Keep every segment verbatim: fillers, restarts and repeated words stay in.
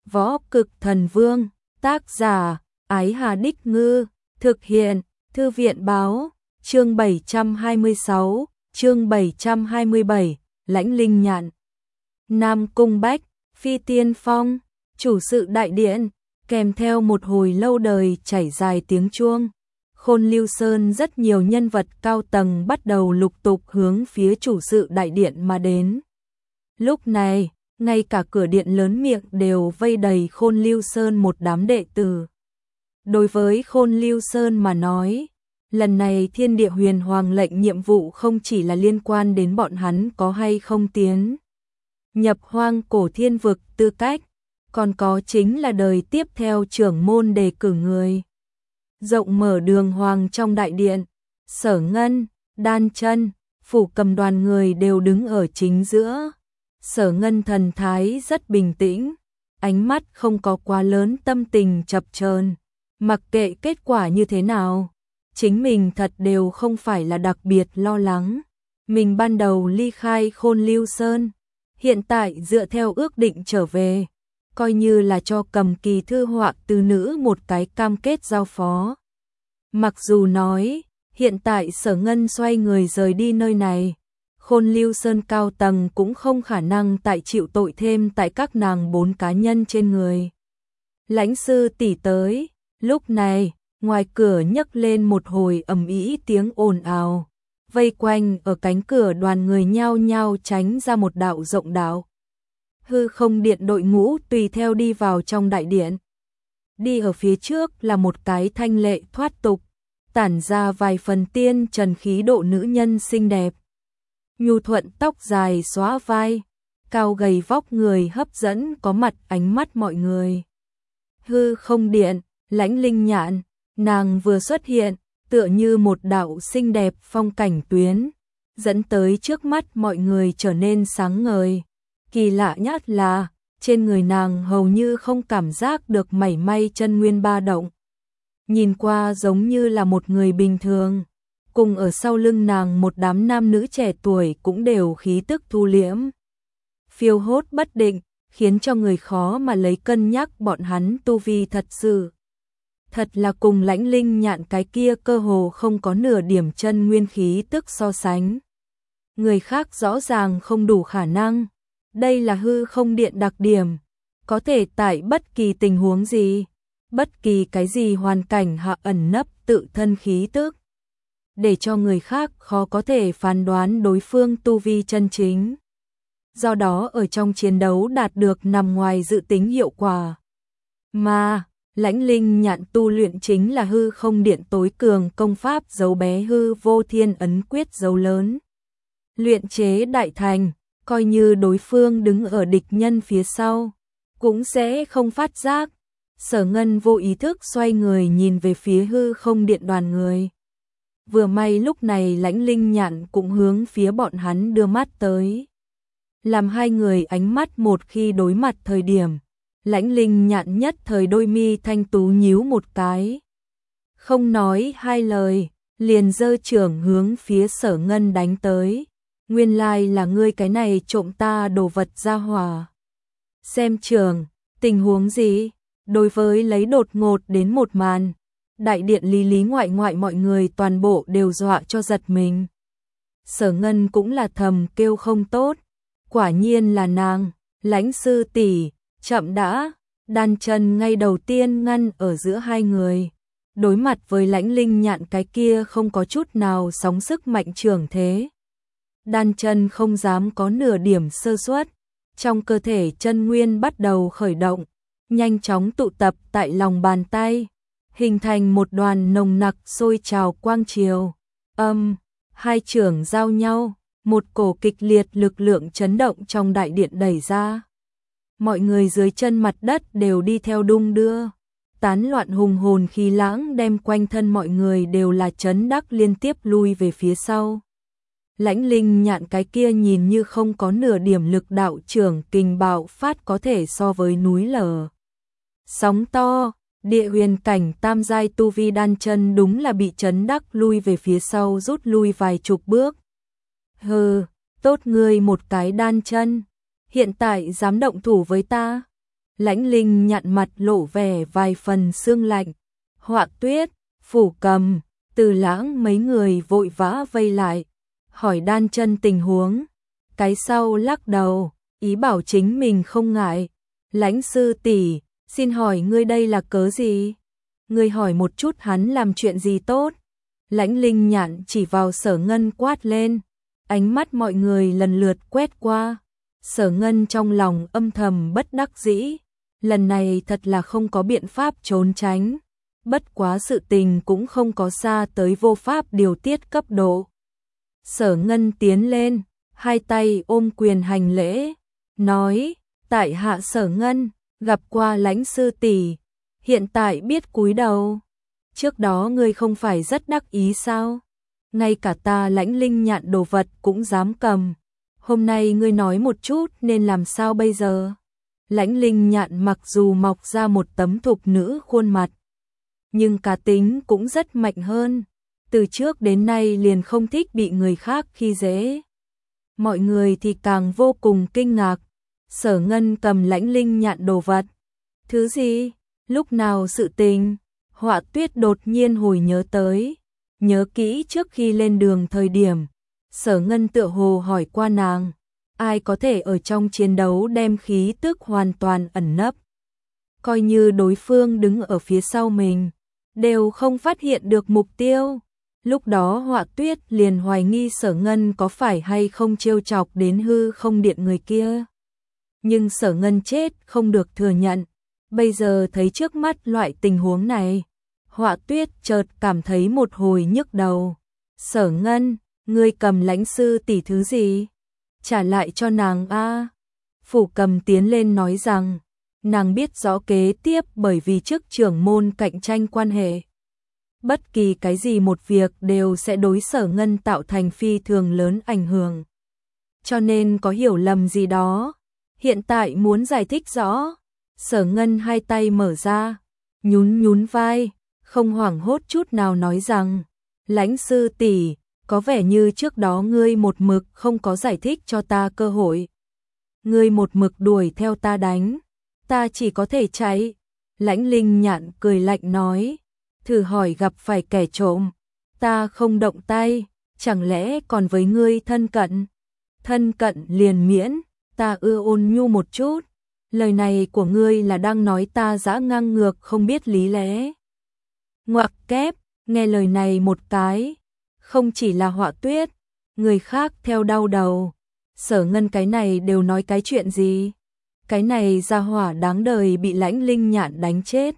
Võ Cực Thần Vương, tác giả, Ái Hà Đích Ngư, thực hiện, Thư viện Báo, chương bảy trăm hai mươi sáu, chương bảy trăm hai mươi bảy, Lãnh Linh Nhạn. Nam Cung Bách, Phi Tiên Phong, chủ sự đại điện, kèm theo một hồi lâu đời chảy dài tiếng chuông. Khôn Lưu Sơn rất nhiều nhân vật cao tầng bắt đầu lục tục hướng phía chủ sự đại điện mà đến. Lúc này, ngay cả cửa điện lớn miệng đều vây đầy Khôn Lưu Sơn một đám đệ tử. Đối với Khôn Lưu Sơn mà nói, lần này Thiên Địa Huyền Hoàng lệnh nhiệm vụ không chỉ là liên quan đến bọn hắn có hay không tiến nhập Hoang Cổ Thiên Vực tư cách, còn có chính là đời tiếp theo trưởng môn đề cử người. Rộng mở đường hoàng trong đại điện, Sở Ngân, Đan Chân, Phủ Cầm đoàn người đều đứng ở chính giữa. Sở Ngân thần thái rất bình tĩnh, ánh mắt không có quá lớn tâm tình chập chờn, mặc kệ kết quả như thế nào, chính mình thật đều không phải là đặc biệt lo lắng. Mình ban đầu ly khai Khôn Lưu Sơn, hiện tại dựa theo ước định trở về, coi như là cho Cầm Kỳ thư họa từ nữ một cái cam kết giao phó. Mặc dù nói, hiện tại Sở Ngân xoay người rời đi nơi này, Khôn Lưu Sơn cao tầng cũng không khả năng tại chịu tội thêm tại các nàng bốn cá nhân trên người. Lãnh sư tỷ tới, lúc này, ngoài cửa nhấc lên một hồi ầm ĩ tiếng ồn ào, vây quanh ở cánh cửa đoàn người nhao nhao tránh ra một đạo rộng đạo. Hư không điện đội ngũ tùy theo đi vào trong đại điện. Đi ở phía trước là một cái thanh lệ thoát tục, tản ra vài phần tiên trần khí độ nữ nhân xinh đẹp. Nhu thuận tóc dài xóa vai, cao gầy vóc người hấp dẫn có mặt ánh mắt mọi người. Hư không điện, Lãnh Linh Nhạn, nàng vừa xuất hiện, tựa như một đạo xinh đẹp phong cảnh tuyến, dẫn tới trước mắt mọi người trở nên sáng ngời. Kỳ lạ nhất là, trên người nàng hầu như không cảm giác được mảy may chân nguyên ba động. Nhìn qua giống như là một người bình thường. Cùng ở sau lưng nàng một đám nam nữ trẻ tuổi cũng đều khí tức thu liễm, phiêu hốt bất định, khiến cho người khó mà lấy cân nhắc bọn hắn tu vi thật sự. Thật là cùng Lãnh Linh Nhạn cái kia cơ hồ không có nửa điểm chân nguyên khí tức so sánh. Người khác rõ ràng không đủ khả năng. Đây là hư không điện đặc điểm, có thể tại bất kỳ tình huống gì, bất kỳ cái gì hoàn cảnh hạ ẩn nấp tự thân khí tức, để cho người khác khó có thể phán đoán đối phương tu vi chân chính. Do đó ở trong chiến đấu đạt được nằm ngoài dự tính hiệu quả. Mà, Lãnh Linh Nhạn tu luyện chính là hư không điện tối cường công pháp dấu bé hư vô thiên ấn quyết dấu lớn. Luyện chế đại thành, coi như đối phương đứng ở địch nhân phía sau, cũng sẽ không phát giác. Sở Ngân vô ý thức xoay người nhìn về phía hư không điện đoàn người. Vừa may lúc này Lãnh Linh Nhạn cũng hướng phía bọn hắn đưa mắt tới. Làm hai người ánh mắt một khi đối mặt thời điểm, Lãnh Linh Nhạn nhất thời đôi mi thanh tú nhíu một cái. Không nói hai lời, liền giơ trưởng hướng phía Sở Ngân đánh tới. Nguyên lai là ngươi cái này trộm ta đồ vật ra hỏa. Xem trường, tình huống gì? Đối với lấy đột ngột đến một màn, đại điện lý lý ngoại ngoại mọi người toàn bộ đều dọa cho giật mình. Sở Ngân cũng là thầm kêu không tốt, quả nhiên là nàng, Lãnh sư tỷ, chậm đã. Đan Chân ngay đầu tiên ngăn ở giữa hai người, đối mặt với Lãnh Linh Nhạn cái kia không có chút nào sóng sức mạnh trưởng thế. Đan Chân không dám có nửa điểm sơ suất, trong cơ thể chân nguyên bắt đầu khởi động, nhanh chóng tụ tập tại lòng bàn tay, hình thành một đoàn nồng nặc sôi trào quang triều. Âm, hai trưởng giao nhau, một cổ kịch liệt lực lượng chấn động trong đại điện đẩy ra. Mọi người dưới chân mặt đất đều đi theo đung đưa, tán loạn hùng hồn khí lãng đem quanh thân mọi người đều là chấn đắc liên tiếp lui về phía sau. Lãnh Linh Nhạn cái kia nhìn như không có nửa điểm lực đạo trưởng kình bạo phát có thể so với núi lở. Sóng to, địa huyền cảnh tam giai tu vi Đan Chân đúng là bị chấn đắc lui về phía sau rút lui vài chục bước. Hừ, tốt ngươi một cái Đan Chân, hiện tại dám động thủ với ta. Lãnh Linh nhặn mặt lộ vẻ vài phần sương lạnh. Họa Tuyết, Phủ Cầm, Từ Lãng mấy người vội vã vây lại, hỏi Đan Chân tình huống. Cái sau lắc đầu, ý bảo chính mình không ngại. Lãnh sư tỷ, xin hỏi ngươi đây là cớ gì? Ngươi hỏi một chút hắn làm chuyện gì tốt? Lãnh Linh nhạn chỉ vào Sở Ngân quát lên. Ánh mắt mọi người lần lượt quét qua. Sở Ngân trong lòng âm thầm bất đắc dĩ. Lần này thật là không có biện pháp trốn tránh. Bất quá sự tình cũng không có xa tới vô pháp điều tiết cấp độ. Sở Ngân tiến lên, hai tay ôm quyền hành lễ, nói, tại hạ Sở Ngân, gặp qua Lãnh sư tỷ, hiện tại biết cúi đầu. Trước đó ngươi không phải rất đắc ý sao? Ngay cả ta Lãnh Linh nhạn đồ vật cũng dám cầm. Hôm nay ngươi nói một chút nên làm sao bây giờ? Lãnh Linh nhạn mặc dù mọc ra một tấm thục nữ khuôn mặt, nhưng cá tính cũng rất mạnh hơn. Từ trước đến nay liền không thích bị người khác khi dễ. Mọi người thì càng vô cùng kinh ngạc. Sở Ngân cầm Lãnh Linh nhạn đồ vật. Thứ gì? Lúc nào sự tình? Họa Tuyết đột nhiên hồi nhớ tới. Nhớ kỹ trước khi lên đường thời điểm, Sở Ngân tựa hồ hỏi qua nàng, ai có thể ở trong chiến đấu đem khí tức hoàn toàn ẩn nấp. Coi như đối phương đứng ở phía sau mình, đều không phát hiện được mục tiêu. Lúc đó Họa Tuyết liền hoài nghi Sở Ngân có phải hay không trêu chọc đến hư không điện người kia. Nhưng Sở Ngân chết không được thừa nhận. Bây giờ thấy trước mắt loại tình huống này, Họa Tuyết chợt cảm thấy một hồi nhức đầu. Sở Ngân, ngươi cầm Lãnh sư tỷ thứ gì? Trả lại cho nàng a. Phủ Cầm tiến lên nói rằng, nàng biết rõ kế tiếp bởi vì chức trưởng môn cạnh tranh quan hệ. Bất kỳ cái gì một việc đều sẽ đối Sở Ngân tạo thành phi thường lớn ảnh hưởng. Cho nên có hiểu lầm gì đó, hiện tại muốn giải thích rõ. Sở Ngân hai tay mở ra, nhún nhún vai, không hoảng hốt chút nào nói rằng, Lãnh sư tỷ, có vẻ như trước đó ngươi một mực không có giải thích cho ta cơ hội. Ngươi một mực đuổi theo ta đánh, ta chỉ có thể chạy. Lãnh Linh nhạn cười lạnh nói, thử hỏi gặp phải kẻ trộm, ta không động tay, chẳng lẽ còn với ngươi thân cận? Thân cận liền miễn, ta ưa ôn nhu một chút. Lời này của ngươi là đang nói ta dã ngang ngược không biết lý lẽ. Ngoặc kép, nghe lời này một cái, không chỉ là Họa Tuyết, người khác theo đau đầu. Sở Ngân cái này đều nói cái chuyện gì? Cái này gia hỏa đáng đời bị Lãnh Linh nhạn đánh chết.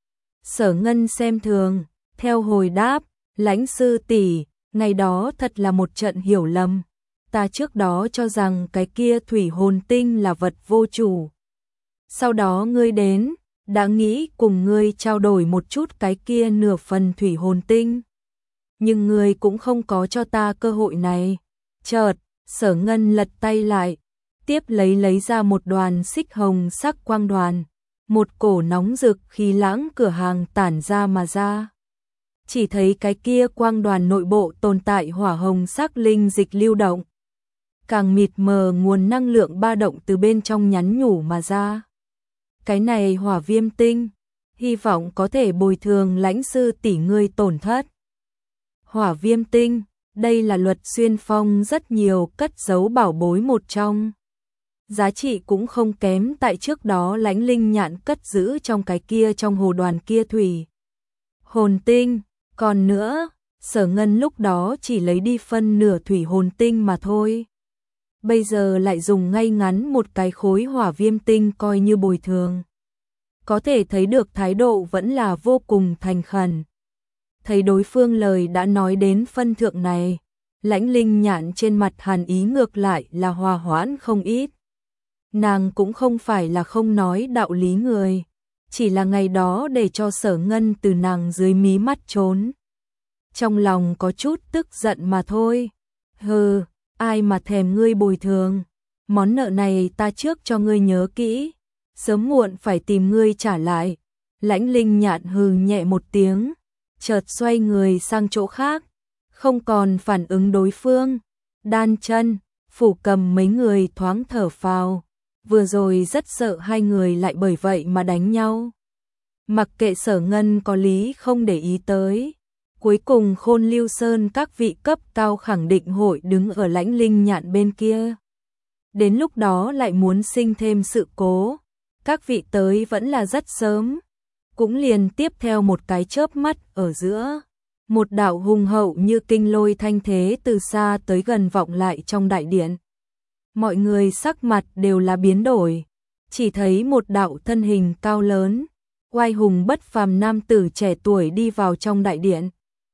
Sở Ngân xem thường, theo hồi đáp, Lãnh sư tỷ, ngày đó thật là một trận hiểu lầm. Ta trước đó cho rằng cái kia thủy hồn tinh là vật vô chủ. Sau đó ngươi đến, đã nghĩ cùng ngươi trao đổi một chút cái kia nửa phần thủy hồn tinh. Nhưng ngươi cũng không có cho ta cơ hội này. Chợt, Sở Ngân lật tay lại, tiếp lấy lấy ra một đoàn xích hồng sắc quang đoàn. Một cổ nóng rực khí lãng cửa hàng tản ra mà ra. Chỉ thấy cái kia quang đoàn nội bộ tồn tại hỏa hồng sắc linh dịch lưu động. Càng mịt mờ nguồn năng lượng ba động từ bên trong nhắn nhủ mà ra. Cái này hỏa viêm tinh, hy vọng có thể bồi thường Lãnh sư tỷ ngươi tổn thất. Hỏa viêm tinh, đây là Luật Xuyên Phong rất nhiều cất giấu bảo bối một trong. Giá trị cũng không kém tại trước đó Lãnh Linh nhạn cất giữ trong cái kia trong hồ đoàn kia thủy hồn tinh. Còn nữa, Sở Ngân lúc đó chỉ lấy đi phân nửa thủy hồn tinh mà thôi. Bây giờ lại dùng ngay ngắn một cái khối hỏa viêm tinh coi như bồi thường. Có thể thấy được thái độ vẫn là vô cùng thành khẩn. Thấy đối phương lời đã nói đến phân thượng này, Lãnh Linh nhạn trên mặt hàn ý ngược lại là hòa hoãn không ít. Nàng cũng không phải là không nói đạo lý người, chỉ là ngày đó để cho Sở Ngân từ nàng dưới mí mắt trốn. Trong lòng có chút tức giận mà thôi. Hừ, ai mà thèm ngươi bồi thường, món nợ này ta trước cho ngươi nhớ kỹ, sớm muộn phải tìm ngươi trả lại. Lãnh Linh nhạn hừ nhẹ một tiếng, chợt xoay người sang chỗ khác, không còn phản ứng đối phương. Đan Chân, Phủ Cầm mấy người thoáng thở phào, vừa rồi rất sợ hai người lại bởi vậy mà đánh nhau. Mặc kệ Sở Ngân có lý không để ý tới. Cuối cùng Khôn Lưu Sơn các vị cấp cao khẳng định hội đứng ở Lãnh Linh Nhạn bên kia. Đến lúc đó lại muốn sinh thêm sự cố. Các vị tới vẫn là rất sớm. Cũng liền tiếp theo một cái chớp mắt ở giữa. Một đạo hùng hậu như kinh lôi thanh thế từ xa tới gần vọng lại trong đại điện. Mọi người sắc mặt đều là biến đổi. Chỉ thấy một đạo thân hình cao lớn, oai hùng bất phàm nam tử trẻ tuổi đi vào trong đại điện.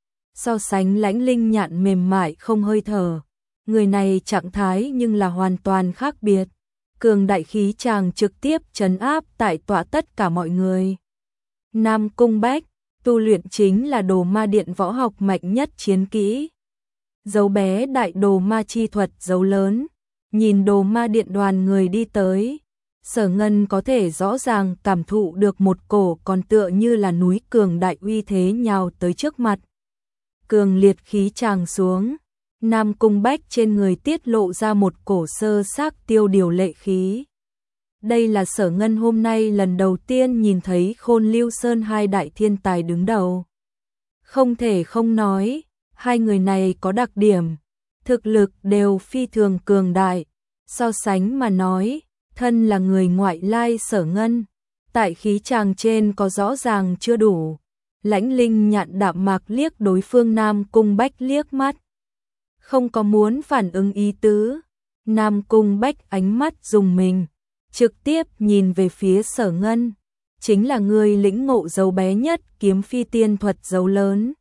So sánh Lãnh Linh Nhạn mềm mại không hơi thở. Người này trạng thái nhưng là hoàn toàn khác biệt. Cường đại khí chàng trực tiếp trấn áp tại tọa tất cả mọi người. Nam Cung Bách, tu luyện chính là đồ ma điện võ học mạnh nhất chiến kỹ. Dấu bé đại đồ ma chi thuật dấu lớn. Nhìn đồ ma điện đoàn người đi tới. Sở Ngân có thể rõ ràng cảm thụ được một cổ còn tựa như là núi cường đại uy thế nhào tới trước mặt. Cường liệt khí tràng xuống. Nam Cung Bách trên người tiết lộ ra một cổ sơ xác tiêu điều lệ khí. Đây là Sở Ngân hôm nay lần đầu tiên nhìn thấy Khôn Lưu Sơn hai đại thiên tài đứng đầu. Không thể không nói, hai người này có đặc điểm, thực lực đều phi thường cường đại. So sánh mà nói, thân là người ngoại lai Sở Ngân, tại khí tràng trên có rõ ràng chưa đủ. Lãnh Linh Nhạn đạm mạc liếc đối phương Nam Cung Bách liếc mắt. Không có muốn phản ứng ý tứ. Nam Cung Bách ánh mắt dùng mình, trực tiếp nhìn về phía Sở Ngân. Chính là người lĩnh ngộ dấu bé nhất kiếm phi tiên thuật dấu lớn.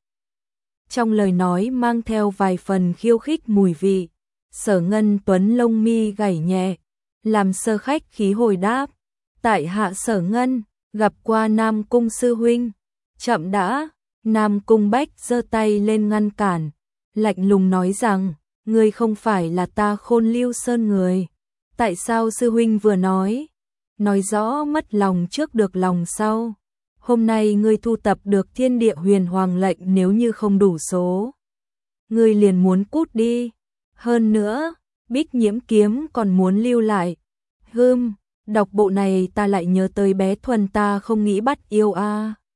Trong lời nói mang theo vài phần khiêu khích mùi vị. Sở Ngân tuấn lông mi gảy nhẹ, làm sơ khách khí hồi đáp. Tại hạ Sở Ngân, gặp qua Nam Cung sư huynh. Chậm đã, Nam Cung Bách giơ tay lên ngăn cản, lạnh lùng nói rằng, ngươi không phải là ta Khôn Lưu Sơn người. Tại sao sư huynh vừa nói? Nói rõ mất lòng trước được lòng sau. Hôm nay ngươi thu tập được thiên địa huyền hoàng lệnh, nếu như không đủ số, ngươi liền muốn cút đi. Hơn nữa, Bích Nhiễm kiếm còn muốn lưu lại. Hừm, đọc bộ này ta lại nhớ tới bé Thuần, ta không nghĩ bắt yêu a. À.